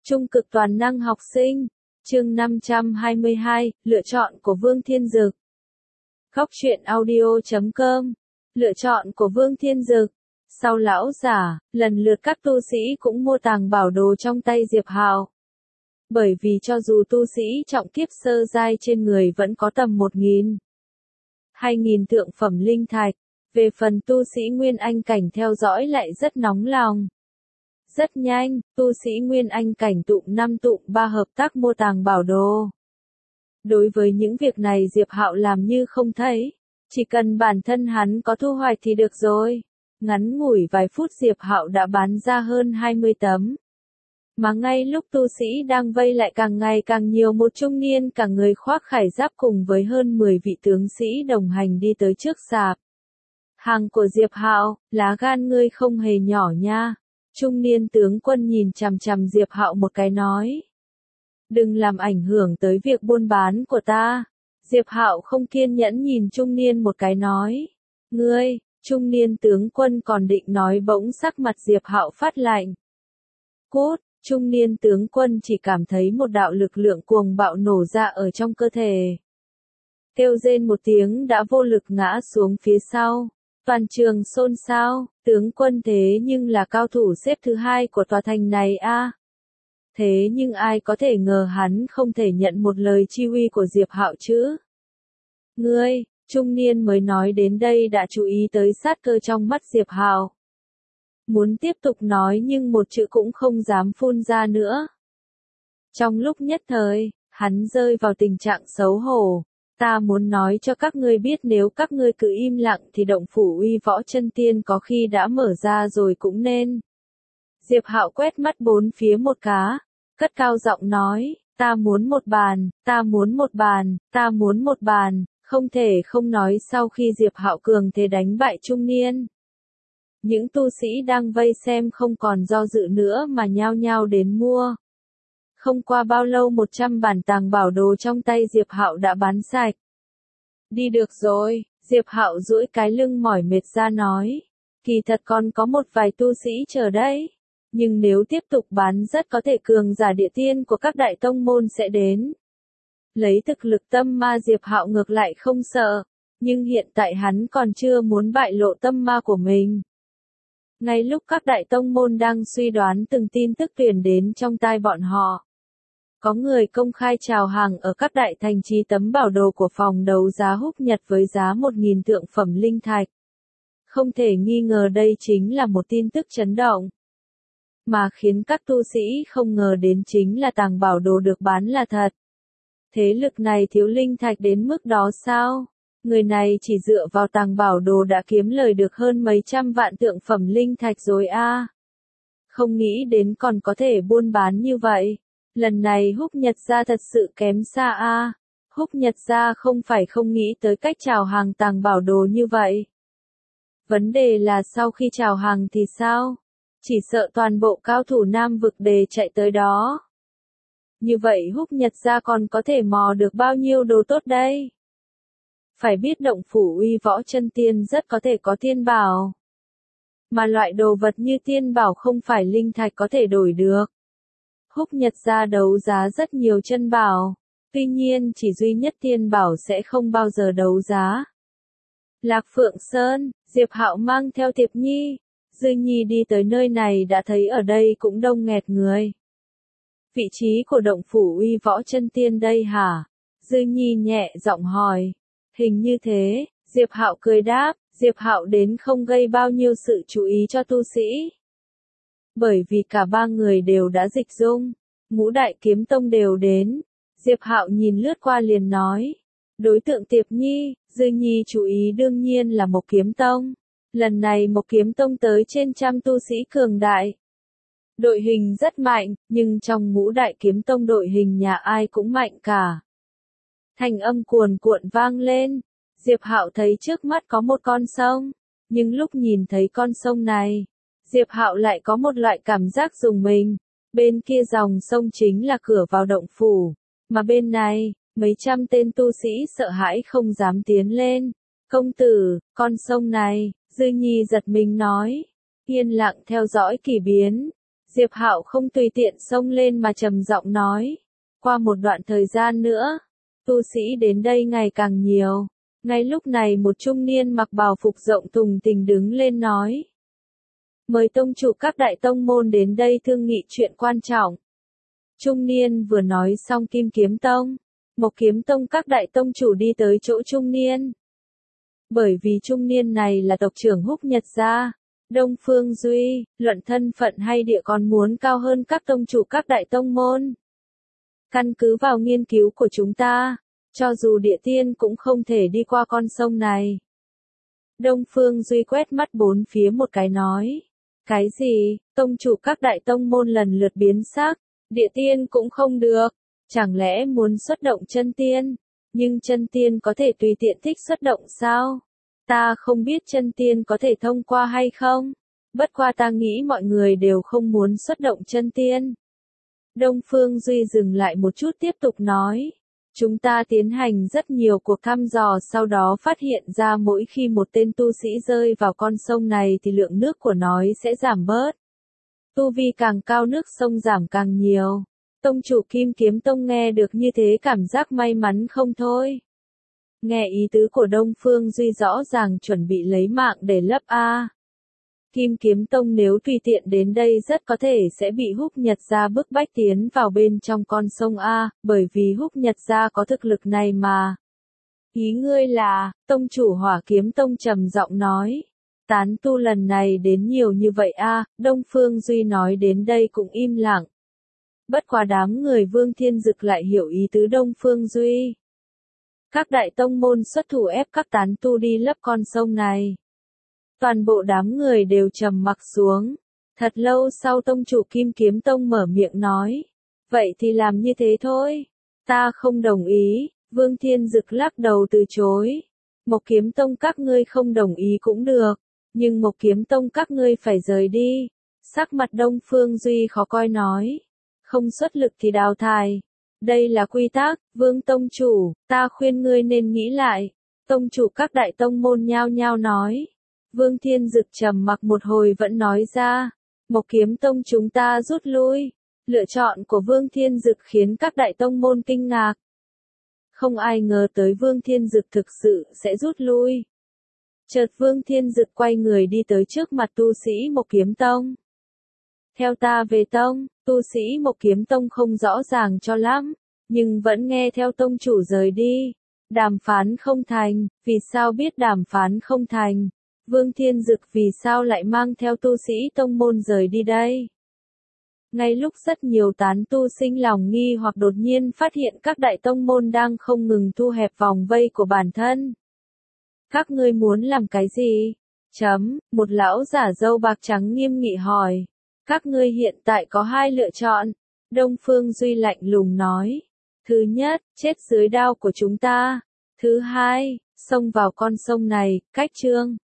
Trung cực toàn năng học sinh. Chương 522, lựa chọn của Vương Thiên Dực. Góc truyện audio.com. Lựa chọn của Vương Thiên Dực. Sau lão giả, lần lượt các tu sĩ cũng mua tàng bảo đồ trong tay Diệp Hạo. Bởi vì cho dù tu sĩ trọng kiếp sơ giai trên người vẫn có tầm 1.000-2.000 thượng phẩm linh thạch, về phần tu sĩ Nguyên Anh cảnh theo dõi lại rất nóng lòng. Rất nhanh, tu sĩ Nguyên Anh cảnh tụng 5 tụng 3 hợp tác mua tàng bảo đồ. Đối với những việc này Diệp Hạo làm như không thấy, chỉ cần bản thân hắn có thu hoạch thì được rồi. Ngắn ngủi vài phút Diệp Hạo đã bán ra hơn 20 tấm. Mà ngay lúc tu sĩ đang vây lại càng ngày càng nhiều, một trung niên cả người khoác khải giáp cùng với hơn 10 vị tướng sĩ đồng hành đi tới trước sạp. Hàng của Diệp Hạo, lá gan ngươi không hề nhỏ nha. Trung niên tướng quân nhìn chằm chằm Diệp Hạo một cái nói. Đừng làm ảnh hưởng tới việc buôn bán của ta. Diệp Hạo không kiên nhẫn nhìn trung niên một cái nói. Ngươi, trung niên tướng quân còn định nói bỗng sắc mặt Diệp Hạo phát lạnh. Cút, trung niên tướng quân chỉ cảm thấy một đạo lực lượng cuồng bạo nổ ra ở trong cơ thể. Kêu rên một tiếng đã vô lực ngã xuống phía sau. Toàn trường xôn xao, tướng quân thế nhưng là cao thủ xếp thứ 2 của tòa thành này a. Thế nhưng ai có thể ngờ hắn không thể nhận một lời chi uy của Diệp Hạo chứ? Ngươi, trung niên mới nói đến đây đã chú ý tới sát cơ trong mắt Diệp Hạo. Muốn tiếp tục nói nhưng một chữ cũng không dám phun ra nữa. Trong lúc nhất thời, hắn rơi vào tình trạng xấu hổ. Ta muốn nói cho các ngươi biết nếu các ngươi cứ im lặng thì động phủ Uy Võ Chân Tiên có khi đã mở ra rồi cũng nên. Diệp Hạo quét mắt bốn phía một cá, cất cao giọng nói, ta muốn một bàn, ta muốn một bàn, ta muốn một bàn, không thể không nói sau khi Diệp Hạo cường thế đánh bại trung niên. Những tu sĩ đang vây xem không còn do dự nữa mà nhao nhao đến mua. Không qua bao lâu 100 bản tàng bảo đồ trong tay Diệp Hạo đã bán sạch. Đi được rồi, Diệp Hạo duỗi cái lưng mỏi mệt ra nói. Kỳ thật còn có một vài tu sĩ chờ đấy. Nhưng nếu tiếp tục bán rất có thể cường giả địa tiên của các đại tông môn sẽ đến. Lấy thực lực tâm ma Diệp Hạo ngược lại không sợ. Nhưng hiện tại hắn còn chưa muốn bại lộ tâm ma của mình. Ngay lúc các đại tông môn đang suy đoán từng tin tức truyền đến trong tai bọn họ. Có người công khai chào hàng ở các đại thành trì tấm bảo đồ của phòng đấu giá Húc Nhật với giá 1.000 thượng phẩm linh thạch. Không thể nghi ngờ đây chính là một tin tức chấn động. Mà khiến các tu sĩ không ngờ đến chính là tàng bảo đồ được bán là thật. Thế lực này thiếu linh thạch đến mức đó sao? Người này chỉ dựa vào tàng bảo đồ đã kiếm lời được hơn mấy trăm vạn thượng phẩm linh thạch rồi a. Không nghĩ đến còn có thể buôn bán như vậy. Lần này Húc Nhật gia thật sự kém xa a. Húc Nhật gia không phải không nghĩ tới cách chào hàng tàng bảo đồ như vậy. Vấn đề là sau khi chào hàng thì sao? Chỉ sợ toàn bộ cao thủ Nam vực đề chạy tới đó. Như vậy Húc Nhật gia còn có thể mò được bao nhiêu đồ tốt đây? Phải biết động phủ Uy Võ Chân Tiên rất có thể có tiên bảo. Mà loại đồ vật như tiên bảo không phải linh thạch có thể đổi được. Húc Nhật gia đấu giá rất nhiều chân bảo, tuy nhiên chỉ duy nhất tiên bảo sẽ không bao giờ đấu giá. Lạc Phượng Sơn, Diệp Hạo mang theo Tiệp Nhi, Dư Nhi đi tới nơi này đã thấy ở đây cũng đông nghẹt người. Vị trí của động phủ Uy Võ Chân Tiên đây hả? Dư Nhi nhẹ giọng hỏi. Hình như thế, Diệp Hạo cười đáp, Diệp Hạo đến không gây bao nhiêu sự chú ý cho tu sĩ. Bởi vì cả ba người đều đã dịch dung, Ngũ Đại Kiếm Tông đều đến. Diệp Hạo nhìn lướt qua liền nói. Đối tượng Tiệp Nhi, Dư Nhi chú ý đương nhiên là Mộc Kiếm Tông. Lần này Mộc Kiếm Tông tới trên trăm tu sĩ cường đại. Đội hình rất mạnh, nhưng trong Ngũ Đại Kiếm Tông đội hình nhà ai cũng mạnh cả. Thanh âm cuồn cuộn vang lên. Diệp Hạo thấy trước mắt có một con sông. Nhưng lúc nhìn thấy con sông này, Diệp Hạo lại có một loại cảm giác rùng mình. Bên kia dòng sông chính là cửa vào động phủ. Mà bên này, mấy trăm tên tu sĩ sợ hãi không dám tiến lên. Công tử, con sông này, Dư Nhi giật mình nói. Yên lặng theo dõi kỳ biến. Diệp Hạo không tùy tiện xông lên mà trầm giọng nói. Qua một đoạn thời gian nữa, tu sĩ đến đây ngày càng nhiều. Ngay lúc này một trung niên mặc bào phục rộng thùng thình đứng lên nói. Mời tông chủ các đại tông môn đến đây thương nghị chuyện quan trọng. Trung niên vừa nói xong Kim Kiếm Tông, Mộc Kiếm Tông các đại tông chủ đi tới chỗ trung niên. Bởi vì trung niên này là tộc trưởng Húc Nhật gia, Đông Phương Duy, luận thân phận hay địa còn muốn cao hơn các tông chủ các đại tông môn. Căn cứ vào nghiên cứu của chúng ta, cho dù địa tiên cũng không thể đi qua con sông này. Đông Phương Duy quét mắt bốn phía một cái nói. Cái gì, tông chủ các đại tông môn lần lượt biến sắc, địa tiên cũng không được, chẳng lẽ muốn xuất động chân tiên, nhưng chân tiên có thể tùy tiện thích xuất động sao? Ta không biết chân tiên có thể thông qua hay không, bất qua ta nghĩ mọi người đều không muốn xuất động chân tiên. Đông Phương Duy dừng lại một chút tiếp tục nói. Chúng ta tiến hành rất nhiều cuộc thăm dò sau đó phát hiện ra mỗi khi một tên tu sĩ rơi vào con sông này thì lượng nước của nó sẽ giảm bớt. Tu vi càng cao nước sông giảm càng nhiều. Tông chủ Kim Kiếm Tông nghe được như thế cảm giác may mắn không thôi. Nghe ý tứ của Đông Phương Duy rõ ràng chuẩn bị lấy mạng để lấp A. Kim Kiếm Tông nếu tùy tiện đến đây rất có thể sẽ bị Húc Nhật gia bức bách tiến vào bên trong con sông A, bởi vì Húc Nhật gia có thực lực này mà. Ý ngươi là, tông chủ Hỏa Kiếm Tông trầm giọng nói. Tán tu lần này đến nhiều như vậy A, Đông Phương Duy nói đến đây cũng im lặng. Bất quá đám người Vương Thiên Dực lại hiểu ý tứ Đông Phương Duy. Các đại tông môn xuất thủ ép các tán tu đi lấp con sông này. Toàn bộ đám người đều trầm mặc xuống. Thật lâu sau tông chủ Kim Kiếm Tông mở miệng nói. Vậy thì làm như thế thôi. Ta không đồng ý. Vương Thiên Dực lắc đầu từ chối. Mộc Kiếm Tông các ngươi không đồng ý cũng được. Nhưng Mộc Kiếm Tông các ngươi phải rời đi. Sắc mặt Đông Phương Duy khó coi nói. Không xuất lực thì đào thải. Đây là quy tắc, Vương Tông chủ, ta khuyên ngươi nên nghĩ lại. Tông chủ các đại tông môn nhao nhao nói. Vương Thiên Dực trầm mặc một hồi vẫn nói ra. Mộc Kiếm Tông chúng ta rút lui. Lựa chọn của Vương Thiên Dực khiến các đại tông môn kinh ngạc. Không ai ngờ tới Vương Thiên Dực thực sự sẽ rút lui. Chợt Vương Thiên Dực quay người đi tới trước mặt tu sĩ Mộc Kiếm Tông. Theo ta về tông, tu sĩ Mộc Kiếm Tông không rõ ràng cho lắm, nhưng vẫn nghe theo tông chủ rời đi. Đàm phán không thành, vì sao biết đàm phán không thành? Vương Thiên Dực vì sao lại mang theo tu sĩ tông môn rời đi đây? Ngay lúc rất nhiều tán tu sinh lòng nghi hoặc đột nhiên phát hiện các đại tông môn đang không ngừng thu hẹp vòng vây của bản thân. Các ngươi muốn làm cái gì? Một lão giả râu bạc trắng nghiêm nghị hỏi. Các ngươi hiện tại có hai lựa chọn. Đông Phương Duy lạnh lùng nói. Thứ nhất, chết dưới đao của chúng ta. Thứ hai, xông vào con sông này, cách chương.